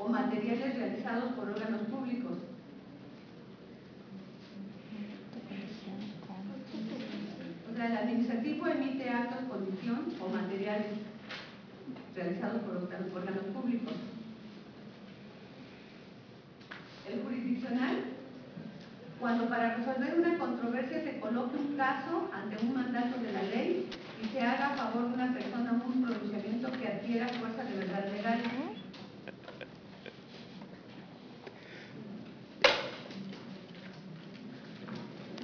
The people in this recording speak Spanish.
o materiales realizados por órganos públicos. O sea, el administrativo emite actos, condición o materiales realizados por órganos públicos. El jurisdiccional, cuando para resolver una controversia se coloque un caso ante un mandato de la ley y se haga a favor de una persona un pronunciamiento